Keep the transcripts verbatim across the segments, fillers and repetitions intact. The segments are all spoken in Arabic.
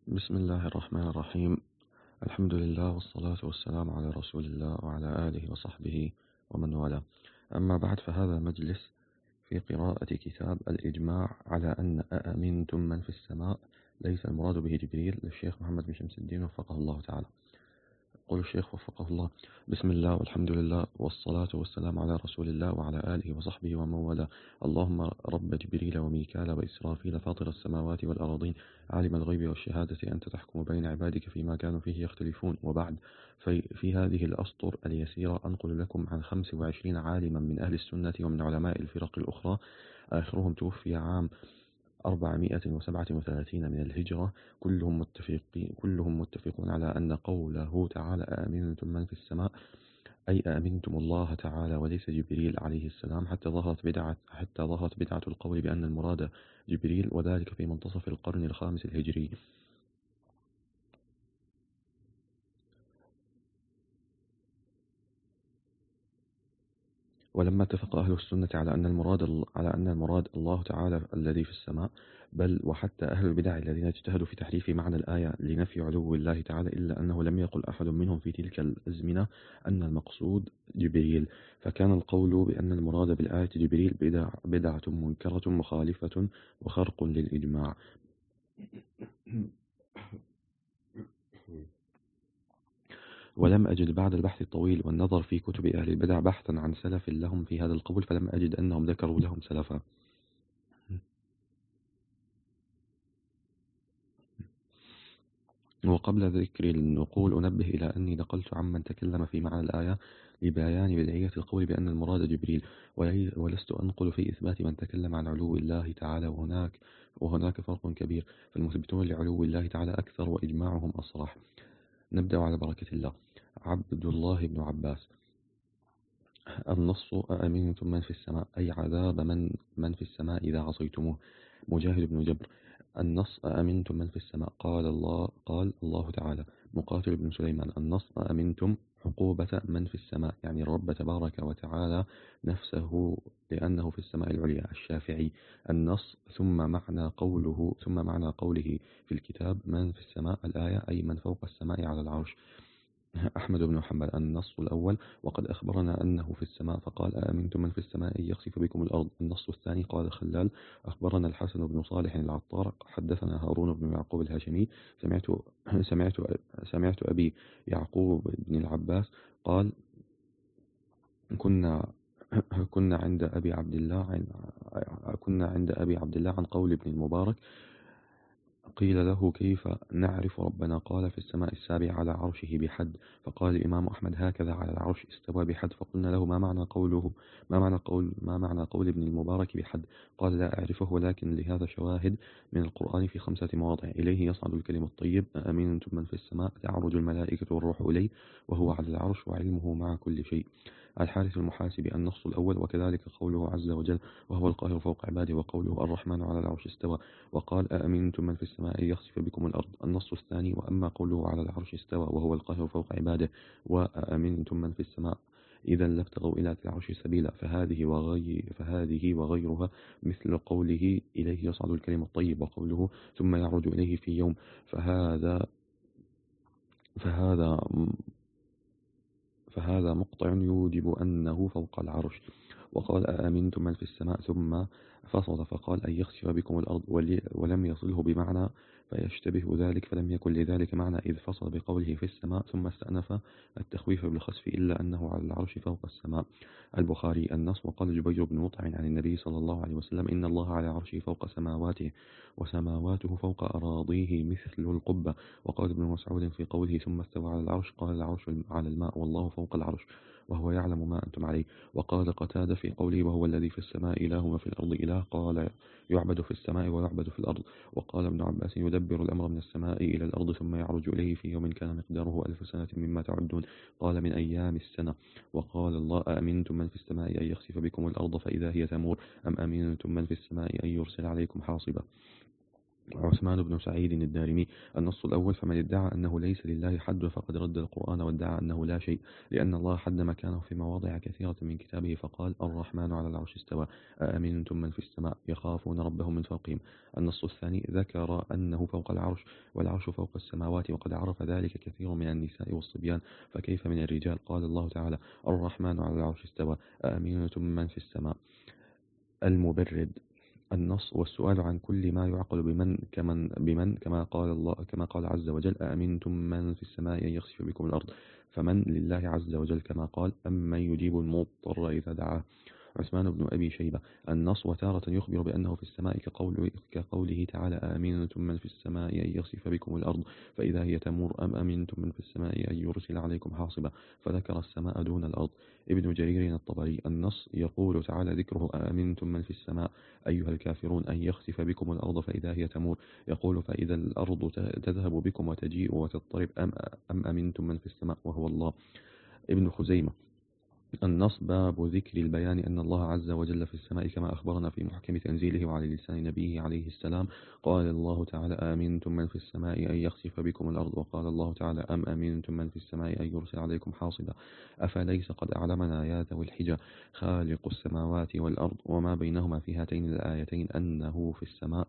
بسم الله الرحمن الرحيم. الحمد لله والصلاة والسلام على رسول الله وعلى آله وصحبه ومن والاه. أما بعد، فهذا مجلس في قراءة كتاب الإجماع على أن أأمنتم من في السماء ليس المراد به جبريل للشيخ محمد بن شمس الدين وفقه الله تعالى. يقول الشيخ وفقه الله: بسم الله والحمد لله والصلاة والسلام على رسول الله وعلى آله وصحبه ومن والاه. اللهم رب جبريل وميكال وإسرافيل فاطر السماوات والأراضين عالم الغيب والشهادة أنت تحكم بين عبادك فيما كانوا فيه يختلفون، وبعد. في, في هذه الأسطر اليسيرة أنقل لكم عن خمس وعشرين عالما من أهل السنة ومن علماء الفرق الأخرى، آخرهم توفي عام أربعمائة وسبعة وثلاثين من الهجرة، كلهم متفقين كلهم متفقون على أن قوله تعالى أأمنتم من في السماء أي أأمنتم الله تعالى وليس جبريل عليه السلام، حتى ظهرت بدعة حتى ظهرت بدعة القول بأن المراد جبريل، وذلك في منتصف القرن الخامس الهجري. ولما اتفق أهل السنة على أن المراد على أن المراد الله تعالى الذي في السماء، بل وحتى أهل البدع الذين اجتهدوا في تحريف معنى الآية لنفي علو الله تعالى، إلا أنه لم يقل أحد منهم في تلك الأزمنة أن المقصود جبريل، فكان القول بأن المراد بالآية جبريل بدع بدعة منكرة مخالفة وخرق للإجماع. ولم أجد بعد البحث الطويل والنظر في كتب أهل البدع بحثا عن سلف لهم في هذا القول، فلم أجد أنهم ذكروا لهم سلفا. وقبل ذكر النقول أنبه إلى أني نقلت عمن تكلم في معنى الآية لبيان بدعية القول بأن المراد جبريل، ولست أنقل في إثبات من تكلم عن علو الله تعالى، وهناك وهناك فرق كبير، فالمثبتون لعلو الله تعالى أكثر وإجماعهم أصرح. نبدأ على بركة الله. عبد الله بن عباس: النص أأمنتم من في السماء أي عذاب من من في السماء إذا عصيتموه. مجاهد بن جبر: النص أأمنتم من في السماء قال الله قال الله تعالى. مقاتل بن سليمان: النص أأمنتم عقوبة من في السماء، يعني الرب تبارك وتعالى نفسه لأنه في السماء العليا. الشافعي: النص ثم معنى قوله ثم معنى قوله في الكتاب من في السماء الآية أي من فوق السماء على العرش. أحمد بن محمد: النص الأول وقد أخبرنا أنه في السماء فقال أأمنتم من في السماء أن يخسف بكم الأرض. النص الثاني قال خلال: أخبرنا الحسن بن صالح العطار حدثنا هارون بن يعقوب الهاشمي سمعت سمعت سمعت أبي يعقوب بن العباس قال: كنا كنا عند أبي عبد الله عن كنا عند أبي عبد الله عن قول ابن المبارك، قيل له كيف نعرف ربنا؟ قال في السماء السابعة على عرشه بحد. فقال الإمام أحمد هكذا على العرش استوى بحد. فقلنا له ما معنى قوله ما معنى قول ما معنى قول ابن المبارك بحد؟ قال لا أعرفه، ولكن لهذا شواهد من القرآن في خمسة مواضع: إليه يصعد الكلم الطيب، أأمنتم من في السماء، تعرج الملائكة والروح إليه، وهو على العرش، وعلمه مع كل شيء. الحارث المحاسبي: النص الأول وكذلك قوله عز وجل وهو القاهر فوق عباده، وقوله الرحمن على العرش استوى، وقال أأمنتم من في السماء أن يخسف بكم الأرض. النص الثاني وأما قوله على العرش استوى وهو القاهر فوق عباده وأأمنتم من في السماء إذا لابتغوا إلى العرش سبيلا، فهذه وغي فهذه وغيرها مثل قوله إليه يصعد الكلم الطيب، وقوله ثم يعرج إليه في يوم، فهذا فهذا فهذا مقطع يوجب أنه فوق العرش. وقال أأمنتم من في السماء ثم فصل فقال أن يخسف بكم الأرض، ولم يصله بمعنى فيشتبه ذلك، فلم يكن لذلك معنى إذ فصل بقوله في السماء ثم استأنف التخويف بالخسف، إلا أنه على العرش فوق السماء. البخاري: النص وقال جبير بن مطعم عن النبي صلى الله عليه وسلم إن الله على عرشه فوق سماواته وسماواته فوق أراضيه مثل القبة. وقال ابن مسعود في قوله ثم استوى على العرش قال العرش على الماء والله فوق العرش وهو يعلم ما أنتم عليه. وقال قتادة في قوله وهو الذي في السماء إله وفي الأرض إله قال يعبد في السماء ويعبد في الأرض. وقال ابن عباس يدبر الأمر من السماء إلى الأرض ثم يعرج إليه في يوم كان مقداره ألف سنة مما تعدون، قال من أيام السنة. وقال الله أأمنتم من في السماء أن يخسف بكم الأرض فإذا هي تمور أم أمنتم من في السماء أن يرسل عليكم حاصبا. عثمان بن سعيد الدارمي. النص الأول: فمن ادعى أنه ليس لله حد فقد رد القرآن وادعى أنه لا شيء، لأن الله حد مكانه في مواضع كثيرة من كتابه فقال: الرحمن على العرش استوى، أأمنتم من في السماء يخافون ربهم من فوقهم. النص الثاني: ذكر أنه فوق العرش، والعرش فوق السماوات، وقد عرف ذلك كثير من النساء والصبيان، فكيف من الرجال؟ قال الله تعالى: الرحمن على العرش استوى، أأمنتم من في السماء. المبرد. النص: والسؤال عن كل ما يعقل بمن كمن بمن كما قال الله كما قال عز وجل: أأمنتم من في السماء أن يخسف بكم الأرض، فمن لله عز وجل كما قال: أمن يجيب المضطر إذا دعاه. عثمان بن أبي شيبة. النص: وتارة يخبر بأنه في السماء كقول كقوله تعالى: أأمنتم من في السماء أن يخسف بكم الأرض فإذا هي تمور، أم أمنتم من في السماء أن يرسل عليكم حاصبا، فذكر السماء دون الأرض. ابن جرير الطبري. النص: يقول تعالى ذكره: أأمنتم من في السماء أيها الكافرون أن يخسف بكم الأرض فإذا هي تمور، يقول: فإذا الأرض تذهب بكم وتجيء وتضطرب، أم, أم أمنتم من في السماء، وهو الله. ابن خزيمة. النص: باب ذكر البيان أن الله عز وجل في السماء كما أخبرنا في محكم تنزيله وعلى لسان نبيه عليه السلام. قال الله تعالى: آمنتم من في السماء أن يخسف بكم الأرض، وقال الله تعالى: أم أمنتم من في السماء أن يرسل عليكم حاصبا. أفليس قد أعلمنا يا ذوي الحجى خالق السماوات والأرض وما بينهما في هاتين الآيتين أنه في السماء.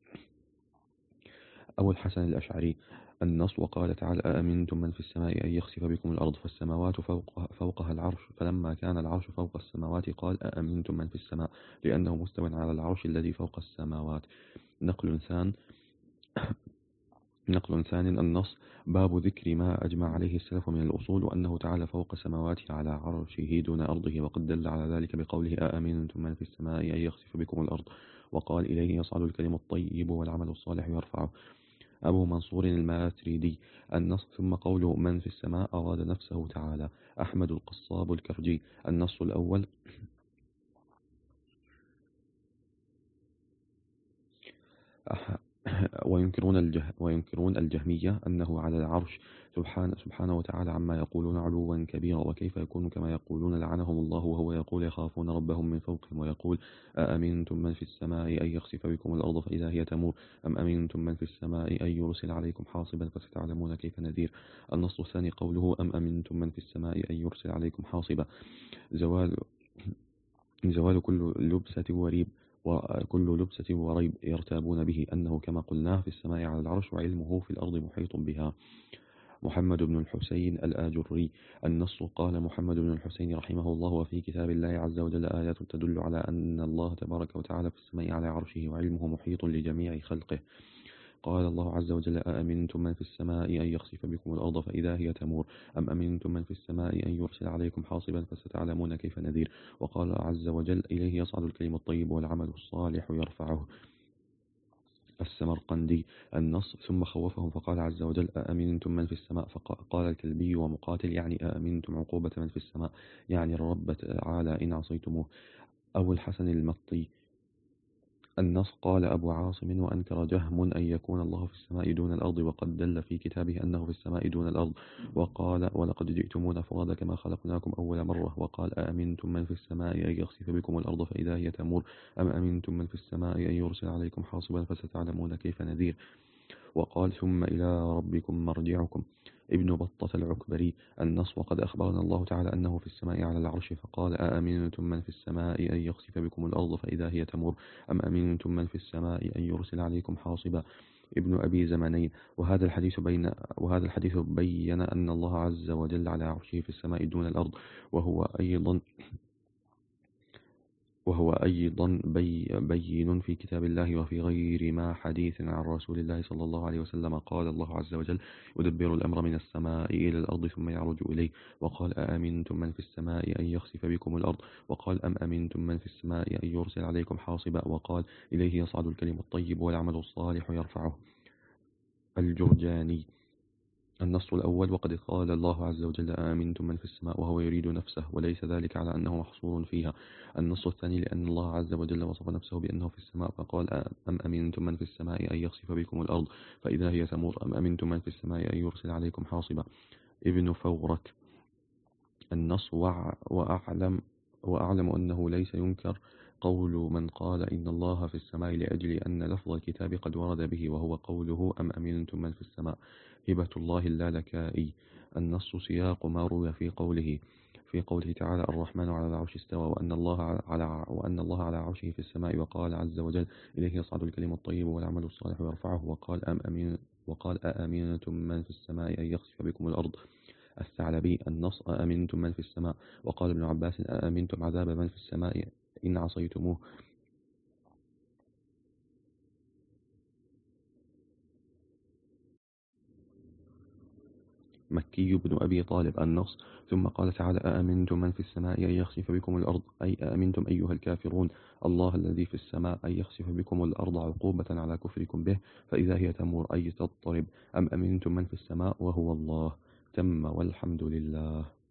أبو الحسن الأشعري. النص: وقال تعالى: أأمنتم من في السماء أن يخسف بكم الأرض، فالسماوات فوقها, فوقها العرش، فلما كان العرش فوق السماوات قال: أأمنتم من في السماء، لأنه مستوى على العرش الذي فوق السماوات. نقل ثان نقل ثان النص: باب ذكر ما أجمع عليه السلف من الأصول، وأنه تعالى فوق سماواته على عرشه دون أرضه، وقد دل على ذلك بقوله: أأمنتم من في السماء أن يخسف بكم الأرض، وقال: إليه يصعد الكلم الطيب والعمل الصالح يرفعه. أبو منصور الماتريدي. النص: ثم قوله من في السماء أراد نفسه تعالى. أحمد القصاب الكرجي. النص الأول: وينكرون, الجه وينكرون الجهمية أنه على العرش سبحانه, سبحانه وتعالى عما يقولون علوا كبيرا، وكيف يكون كما يقولون لعنهم الله، وهو يقول: يخافون ربهم من فوقهم، ويقول: أأمنتم من في السماء أن يخسف بكم الأرض فإذا هي تمور، أم أمنتم من في السماء أن يرسل عليكم حاصبا فستعلمون كيف نذير. النص الثاني قوله: أم أمنتم من في السماء أن يرسل عليكم حاصبا. زوال زوال كل لبسة وريب وكل لبسة وريب يرتابون به، أنه كما قلناه في السماء على العرش، وعلمه في الأرض محيط بها. محمد بن الحسين الآجري. النص: قال محمد بن الحسين رحمه الله: وفي كتاب الله عز وجل آيات تدل على أن الله تبارك وتعالى في السماء على عرشه، وعلمه محيط لجميع خلقه. قال الله عز وجل: أأمنتم من في السماء أن يخسف بكم الأرض فإذا هي تمور، أم أمنتم من في السماء أن يرسل عليكم حاصبا فستعلمون كيف نذير. وقال عز وجل: إليه يصعد الكلم الطيب والعمل الصالح يرفعه. السمرقندي. النص: ثم خوفهم فقال عز وجل: أأمنتم من في السماء، فقال الكلبي ومقاتل: يعني أأمنتم عقوبة من في السماء، يعني الرب تعالى إن عصيتموه. أبو الحسن المطي. النص: قال أبو عاصم: وأنكر جهم أن يكون الله في السماء دون الأرض، وقد دل في كتابه أنه في السماء دون الأرض، وقال: ولقد جئتمونا فرادا كما خلقناكم أول مرة. وقال: أأمنتم من في السماء أن يخسف بكم الأرض فإذا هي تمور، أم أمنتم من في السماء أن يرسل عليكم حاصبا فستعلمون كيف نذير. وقال: ثم إلى ربكم مرجعكم. ابن بطة العكبري. النص: وقد أخبرنا الله تعالى أنه في السماء على العرش، فقال: أأمنتم من في السماء أن يخسف بكم الأرض فإذا هي تمور، أم أمنتم من في السماء أن يرسل عليكم حاصبا. ابن أبي زمانين. وهذا الحديث بين وهذا الحديث بين أن الله عز وجل على عرشه في السماء دون الأرض، وهو أيضا وهو أيضا بي بين في كتاب الله وفي غير ما حديث عن رسول الله صلى الله عليه وسلم. قال الله عز وجل: يدبر الأمر من السماء إلى الأرض ثم يعرج إليه. وقال: أأمنتم من في السماء أن يخسف بكم الأرض. وقال: أم أمنتم من في السماء أن يرسل عليكم حاصبا. وقال: إليه يصعد الكلم الطيب والعمل الصالح يرفعه. الجرجاني. النص الأول: وقد قال الله عز وجل: آمنتم من في السماء، وهو يريد نفسه، وليس ذلك على أنه محصور فيها. النص الثاني: لأن الله عز وجل وصف نفسه بأنه في السماء فقال: أم أمنتم من في السماء أن يخسف بكم الأرض فإذا هي تمور، أم أمنتم من في السماء أن يرسل عليكم حاصبا. ابن فورك. النص: وأعلم وأعلم أنه ليس ينكر قول من قال إن الله في السماء لأجل أن لفظ الكتاب قد ورد به، وهو قوله أم أمنتم من في السماء. هبة الله اللالكائي. النص سياق ما روي في قوله في قوله تعالى الرحمن على العرش استوى، وأن الله على وأن الله على عرشه في السماء، وقال عز وجل إليه يصعد الكلم الطيب والعمل الصالح يرفعه، وقال أم أمين وقال أأمنتم من في السماء أن يخسف بكم الأرض. الثعلبي. النص أأمنتم من في السماء. وقال ابن عباس أأمنتم عذاب من في السماء إن عصيتموه. مكي بن أبي طالب. النص ثم قال تعالى أأمنتم من في السماء أن يخسف بكم الأرض، أي أأمنتم أيها الكافرون الله الذي في السماء أن يخسف بكم الأرض عقوبة على كفركم به فإذا هي تمور أي تضطرب. أم أمنتم من في السماء وهو الله. تم والحمد لله.